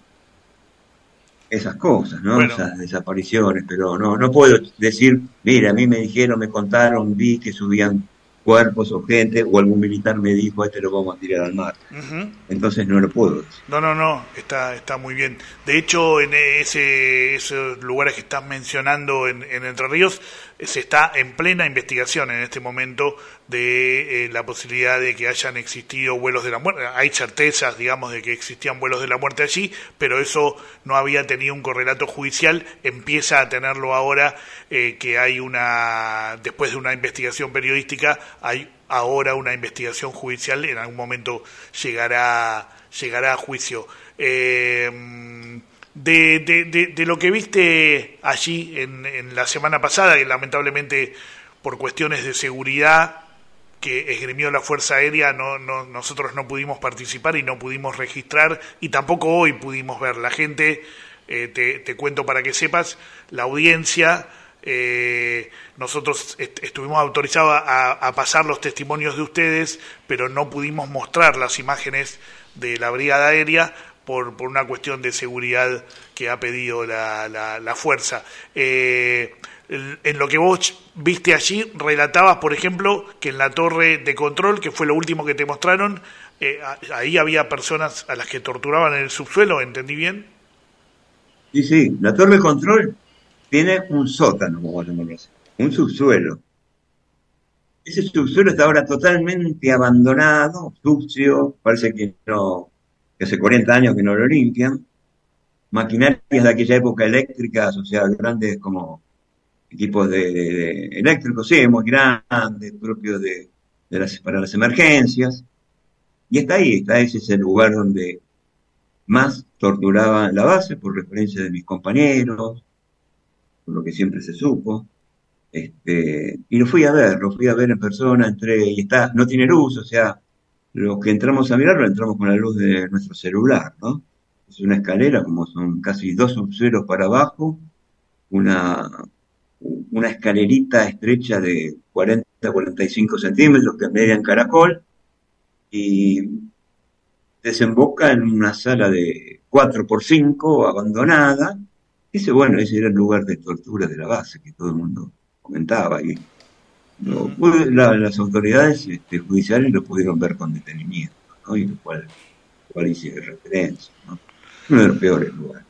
esas cosas, ¿no? Bueno, Esas desapariciones, pero no, no puedo decir, mira, a mí me dijeron, me contaron, vi que subían cuerpos o gente, o algún militar me dijo, a este lo vamos a tirar al mar. ujú. Entonces no lo puedo decir. No, no, no, está, está muy bien. De hecho, en ese, esos lugares que estás mencionando en, en Entre Ríos, eh, se está en plena investigación en este momento de eh, la posibilidad de que hayan existido vuelos de la muerte. Hay certezas, digamos, de que existían vuelos de la muerte allí, pero eso no había tenido un correlato judicial. Empieza a tenerlo ahora eh, que hay una, después de una investigación periodística, hay ahora una investigación judicial, en algún momento llegará llegará a juicio. Eh, de, de, de, de lo que viste allí en, en la semana pasada, que lamentablemente por cuestiones de seguridad que esgrimió la Fuerza Aérea, no, no, nosotros no pudimos participar y no pudimos registrar, y tampoco hoy pudimos ver. La gente, eh, te, te cuento para que sepas, la audiencia... Eh, nosotros est- estuvimos autorizados a, a pasar los testimonios de ustedes, pero no pudimos mostrar las imágenes de la Brigada Aérea por, por una cuestión de seguridad que ha pedido la, la, la fuerza. Eh, en en lo que vos viste allí, relatabas, por ejemplo, que en la torre de control, que fue lo último que te mostraron, eh, a- ahí había personas a las que torturaban en el subsuelo, ¿entendí bien? Sí, sí, la torre de control tiene un sótano, como llamarlo así, un subsuelo. Ese subsuelo está ahora totalmente abandonado, sucio, parece que no, que hace cuarenta años que no lo limpian. Maquinarias de aquella época eléctricas, o sea, grandes como equipos de, de- de eléctricos, sí, muy grandes, propios de, de las, para las emergencias. Y está ahí, está ese es el lugar donde más torturaban la base, por referencia de mis compañeros, por lo que siempre se supo. Este, y lo fui a ver, lo fui a ver en persona, entré y está, no tiene luz, o sea, los que entramos a mirarlo entramos con la luz de nuestro celular, ¿no? Es una escalera, como son casi dos subsuelos para abajo, una, una escalerita estrecha de cuarenta a cuarenta y cinco centímetros que media en caracol y desemboca en una sala de cuatro por cinco abandonada. Ese, bueno, ese era el lugar de tortura de la base que todo el mundo comentaba y lo, Ujú. pu- la- las autoridades este, judiciales lo pudieron ver con detenimiento, ¿no? Y lo cual, lo cual hice referencia, ¿no? Uno de los peores lugares.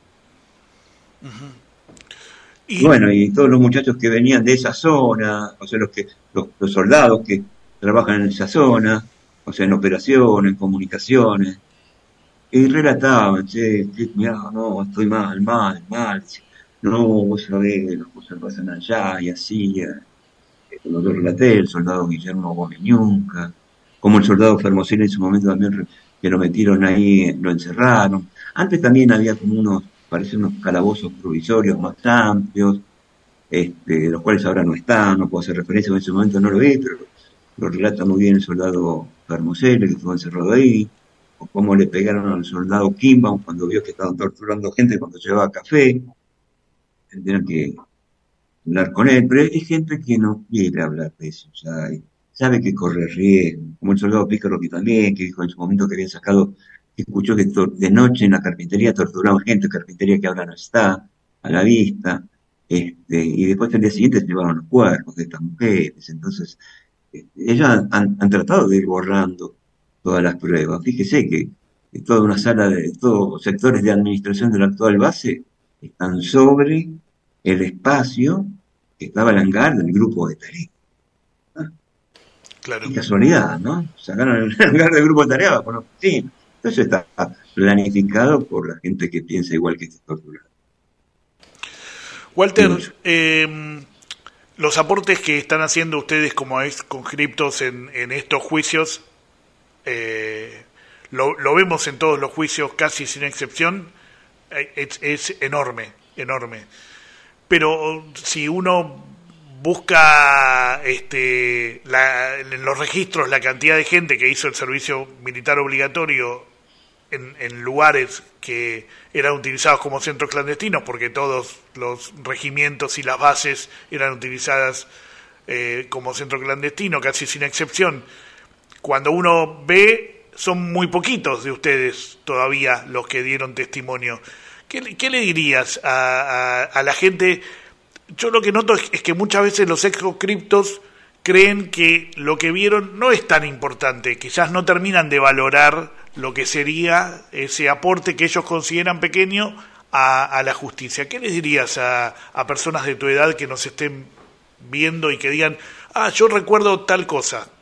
Y Y bueno, y todos los muchachos que venían de esa zona, o sea, los que los, los soldados que trabajan en esa zona, o sea, en operaciones, en comunicaciones, y relataban, che, che, mirá, no, estoy mal, mal, mal, no, vos sabés, las cosas pasan allá y así, eh, como yo relaté, el soldado Guillermo Gomeñunca, como el soldado Fermosini en su momento también, re- que lo metieron ahí, lo encerraron. Antes también había como unos, parece unos calabozos provisorios más amplios, este, los cuales ahora no están, no puedo hacer referencia, en ese momento no lo vi, pero lo relata muy bien el soldado Fermoselle, que estuvo encerrado ahí, o cómo le pegaron al soldado Kimbaum cuando vio que estaban torturando gente cuando llevaba café, tendrían que hablar con él, pero hay gente que no quiere hablar de eso, ya, y sabe que corre riesgo, como el soldado Pícaro que también, que dijo en su momento que habían sacado, que escuchó que tor- de noche en la carpintería torturaban gente, carpintería que ahora no está a la vista, este, y después al día siguiente se llevaron los cuerpos de estas mujeres, entonces este, ellos han, han- han tratado de ir borrando todas las pruebas. Fíjese que, que toda una sala de, todos sectores de administración de la actual base están sobre el espacio que estaba el hangar del grupo de tarea. claro. Qué casualidad, ¿no? Sacaron el hangar del grupo de tarea por sí. Eso está planificado por la gente que piensa igual que este torturado. Walter, Digo yo. eh, los aportes que están haciendo ustedes como ex conscriptos en, en estos juicios, eh, lo, lo vemos en todos los juicios casi sin excepción, eh, es, es enorme, enorme. Pero si uno busca este, la, en los registros la cantidad de gente que hizo el servicio militar obligatorio en, en lugares que eran utilizados como centros clandestinos, porque todos los regimientos y las bases eran utilizadas eh, como centro clandestino, casi sin excepción. Cuando uno ve, son muy poquitos de ustedes todavía los que dieron testimonio. ¿Qué, qué le dirías a, a, a la gente? Yo lo que noto es, es que muchas veces los ex-conscriptos creen que lo que vieron no es tan importante, quizás no terminan de valorar lo que sería ese aporte que ellos consideran pequeño a, a la justicia. ¿Qué les dirías a, a personas de tu edad que nos estén viendo y que digan, ah, yo recuerdo tal cosa?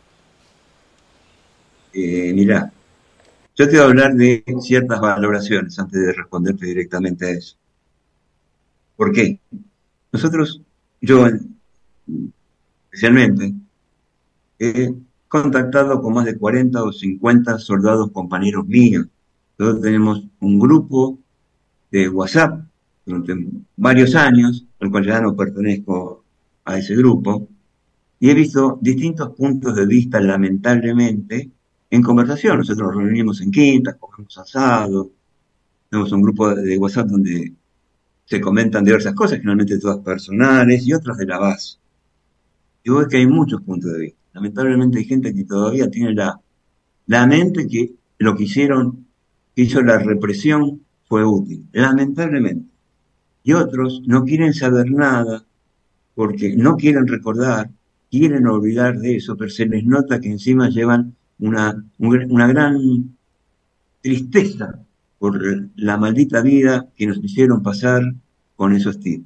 Eh, mirá, yo te voy a hablar de ciertas valoraciones antes de responderte directamente a eso. ¿Por qué? Nosotros, yo especialmente, he contactado con más de cuarenta o cincuenta soldados compañeros míos. Nosotros tenemos un grupo de WhatsApp durante varios años, al cual ya no pertenezco a ese grupo, y he visto distintos puntos de vista, lamentablemente, en conversación. Nosotros nos reunimos en quintas, comemos asado, tenemos un grupo de WhatsApp donde se comentan diversas cosas, generalmente todas personales y otras de la base. Y veo que hay muchos puntos de vista. Lamentablemente hay gente que todavía tiene la, la mente que lo que hicieron, que hizo la represión fue útil. Lamentablemente. Y otros no quieren saber nada porque no quieren recordar, quieren olvidar de eso, pero se les nota que encima llevan una, una gran tristeza por la maldita vida que nos hicieron pasar con esos tipos.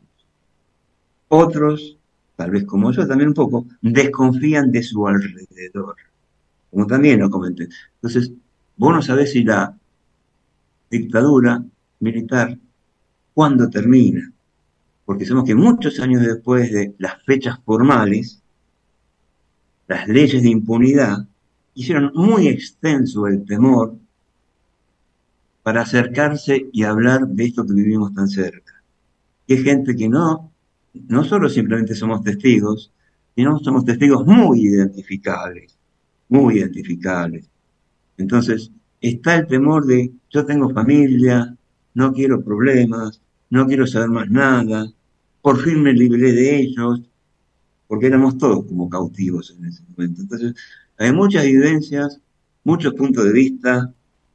Otros, tal vez como yo también un poco, desconfían de su alrededor, como también lo comenté. Entonces, vos no sabés si la dictadura militar, cuándo termina, porque sabemos que muchos años después de las fechas formales, las leyes de impunidad hicieron muy extenso el temor para acercarse y hablar de esto que vivimos tan cerca. Y hay gente que no, no solo simplemente somos testigos, sino somos testigos muy identificables, muy identificables. Entonces, está el temor de, yo tengo familia, no quiero problemas, no quiero saber más nada, por fin me libré de ellos, porque éramos todos como cautivos en ese momento. Entonces, hay muchas vivencias, muchos puntos de vista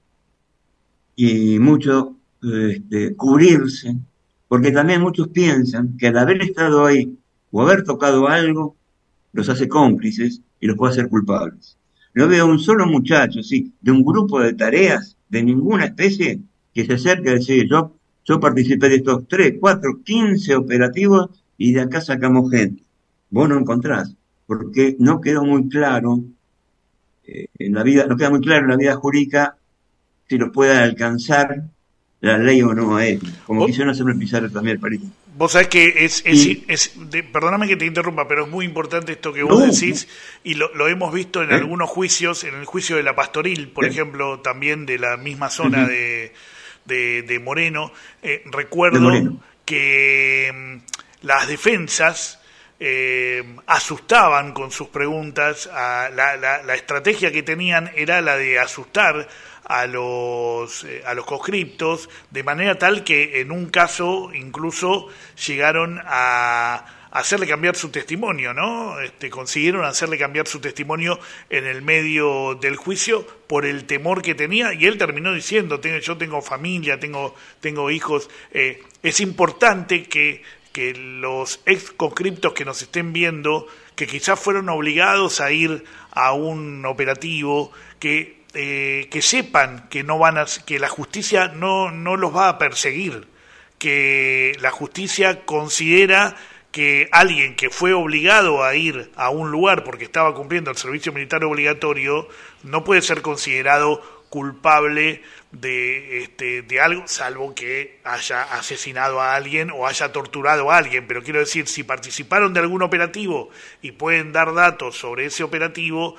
y mucho este, cubrirse, porque también muchos piensan que al haber estado ahí o haber tocado algo, los hace cómplices y los puede hacer culpables. No veo un solo muchacho, sí, de un grupo de tareas de ninguna especie que se acerque a decir, yo, yo participé de estos tres, cuatro, quince operativos y de acá sacamos gente. Vos no encontrás, porque no quedó muy claro eh, en la vida, no queda muy claro en la vida jurídica si los puede alcanzar la ley o no a él, como quisieron hacerlo pisar también el París. Vos sabés que es, es, Y- es de- perdóname que te interrumpa, pero es muy importante esto que vos No, decís, y lo, lo hemos visto en ¿Eh? algunos juicios, en el juicio de la Pastoril, por ¿Eh? ejemplo, también de la misma zona Ujú. de, de, de Moreno. Eh, De recuerdo Moreno. que mm, las defensas eh, asustaban con sus preguntas, a la, la, la estrategia que tenían era la de asustar a los eh, a los conscriptos, de manera tal que en un caso incluso llegaron a hacerle cambiar su testimonio, ¿no? Este, consiguieron hacerle cambiar su testimonio en el medio del juicio por el temor que tenía, y él terminó diciendo, tengo, yo tengo familia, tengo, tengo hijos. Eh, es importante que, que los ex conscriptos que nos estén viendo, que quizás fueron obligados a ir a un operativo, que Eh, que sepan que no van a, que la justicia no, no los va a perseguir, que la justicia considera que alguien que fue obligado a ir a un lugar porque estaba cumpliendo el servicio militar obligatorio no puede ser considerado culpable de, este, de algo, salvo que haya asesinado a alguien o haya torturado a alguien. Pero quiero decir, si participaron de algún operativo y pueden dar datos sobre ese operativo,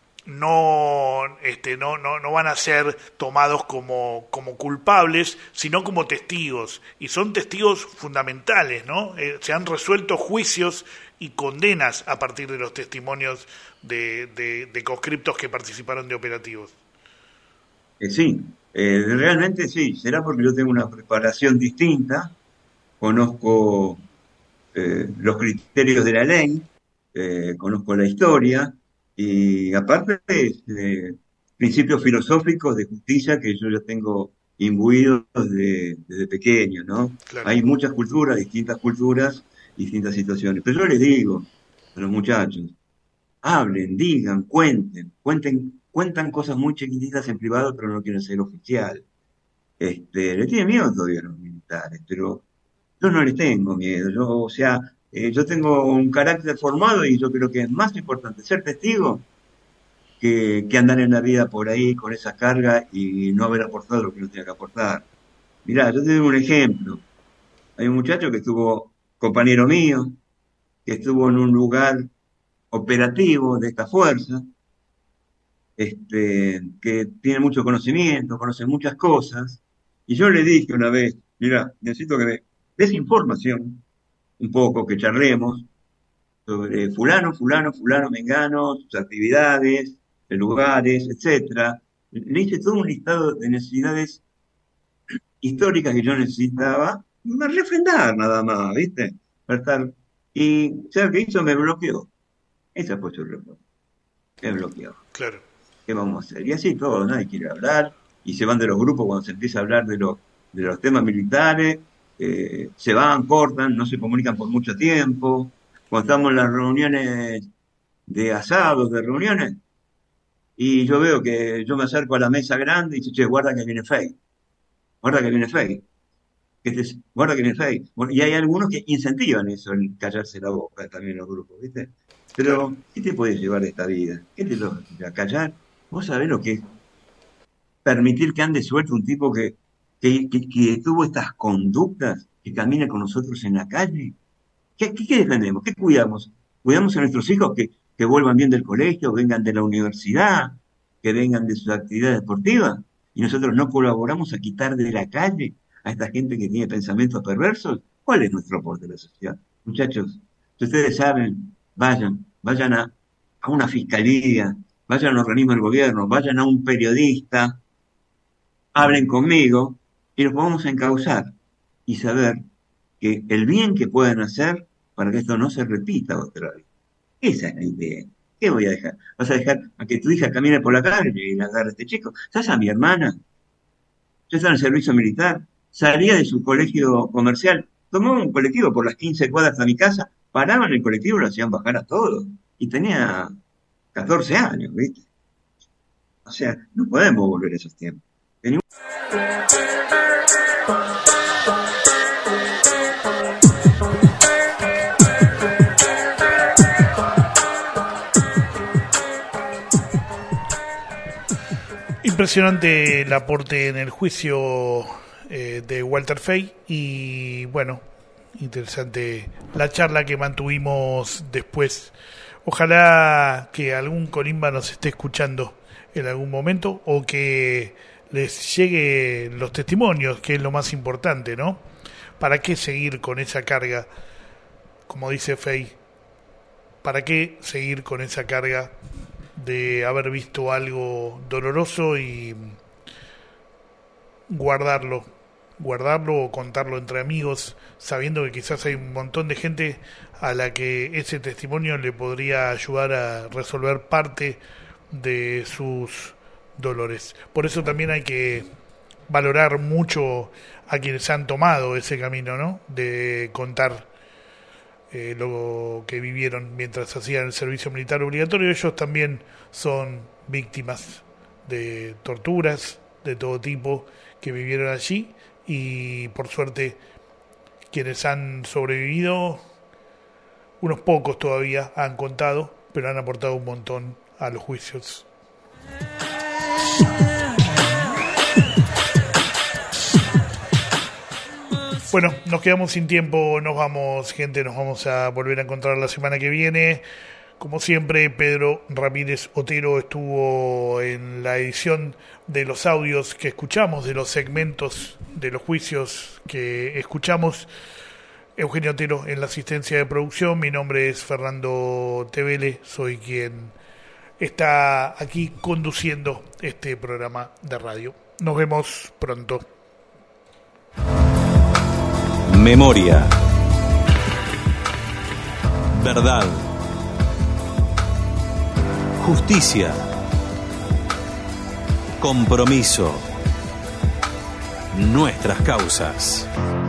no este no no no van a ser tomados como como culpables, sino como testigos, y son testigos fundamentales, ¿no? Eh, se han resuelto juicios y condenas a partir de los testimonios de, de, de conscriptos que participaron de operativos. Eh, sí, eh, realmente sí, será porque yo tengo una preparación distinta, conozco eh, los criterios de la ley, eh, conozco la historia y aparte de principios filosóficos de justicia que yo ya tengo imbuidos desde, desde pequeño, ¿no? Claro. Hay muchas culturas, distintas culturas, distintas situaciones. Pero yo les digo a los muchachos, hablen, digan, cuenten, cuenten, cuentan cosas muy chiquititas en privado, pero no quieren ser oficial. Este, le tienen miedo todavía a los militares, pero yo no les tengo miedo. Yo, o sea, eh, yo tengo un carácter formado y yo creo que es más importante ser testigo que, que andar en la vida por ahí con esa carga y no haber aportado lo que no tenía que aportar. Mirá, yo te doy un ejemplo. Hay un muchacho que estuvo, compañero mío, que estuvo en un lugar operativo de esta fuerza, este, que tiene mucho conocimiento, conoce muchas cosas, y yo le dije una vez, mira, necesito que me des información, un poco, que charlemos sobre fulano, fulano, fulano, mengano, sus actividades, lugares, etcétera. Le hice todo un listado de necesidades históricas que yo necesitaba, me refrendar nada más, ¿viste? Para estar. Y, ¿sabes qué hizo? Me bloqueó. Esa fue su respuesta. Me bloqueó. Claro. ¿Qué vamos a hacer? Y así todo, nadie quiere hablar, y se van de los grupos cuando se empieza a hablar de los, de los temas militares, eh, se van, cortan, no se comunican por mucho tiempo. Cuando estamos en las reuniones de asados, de reuniones, y yo veo que yo me acerco a la mesa grande y dice, che, guarda que viene Fey, guarda que viene Fey, que te, guarda que viene Fey. Bueno, y hay algunos que incentivan eso, el callarse la boca también en los grupos, ¿viste? Pero, ¿qué te puede llevar de esta vida? ¿Qué te lo a callar? ¿Vos sabés lo que es permitir que ande suelto un tipo que, que, que, que tuvo estas conductas, que camina con nosotros en la calle? ¿Qué, qué, qué defendemos? ¿Qué cuidamos? ¿Cuidamos a nuestros hijos que, que vuelvan bien del colegio, vengan de la universidad, que vengan de sus actividades deportivas? Y nosotros no colaboramos a quitar de la calle a esta gente que tiene pensamientos perversos. ¿Cuál es nuestro aporte a la sociedad? Muchachos, si ustedes saben, vayan, vayan a, a una fiscalía, vayan al organismo del gobierno, vayan a un periodista, hablen conmigo y los vamos a encauzar y saber que el bien que pueden hacer para que esto no se repita otra vez. Esa es la idea. ¿Qué voy a dejar? ¿Vas a dejar a que tu hija camine por la calle y la agarre a este chico? ¿Sabes a mi hermana? Yo estaba en el servicio militar, salía de su colegio comercial, tomaba un colectivo por las quince cuadras a mi casa, paraban el colectivo y lo hacían bajar a todos. Y tenía catorce años, ¿viste? O sea, no podemos volver a esos tiempos. Tenemos... Impresionante el aporte en el juicio eh, de Walter Fey y bueno, interesante la charla que mantuvimos después. Ojalá que algún corimba nos esté escuchando en algún momento o que les llegue los testimonios, que es lo más importante, ¿no? ¿Para qué seguir con esa carga? Como dice Fey, ¿para qué seguir con esa carga de haber visto algo doloroso y guardarlo, guardarlo o contarlo entre amigos, sabiendo que quizás hay un montón de gente a la que ese testimonio le podría ayudar a resolver parte de sus dolores? Por eso también hay que valorar mucho a quienes han tomado ese camino, ¿no? De contar Eh, lo que vivieron mientras hacían el servicio militar obligatorio. Ellos también son víctimas de torturas de todo tipo que vivieron allí y por suerte quienes han sobrevivido, unos pocos todavía han contado, pero han aportado un montón a los juicios. Bueno, nos quedamos sin tiempo, nos vamos, gente, nos vamos a volver a encontrar la semana que viene. Como siempre, Pedro Ramírez Otero estuvo en la edición de los audios que escuchamos, de los segmentos de los juicios que escuchamos. Eugenio Otero en la asistencia de producción. Mi nombre es Fernando Tevele, soy quien está aquí conduciendo este programa de radio. Nos vemos pronto. Memoria. Verdad. Justicia. Compromiso. Nuestras causas.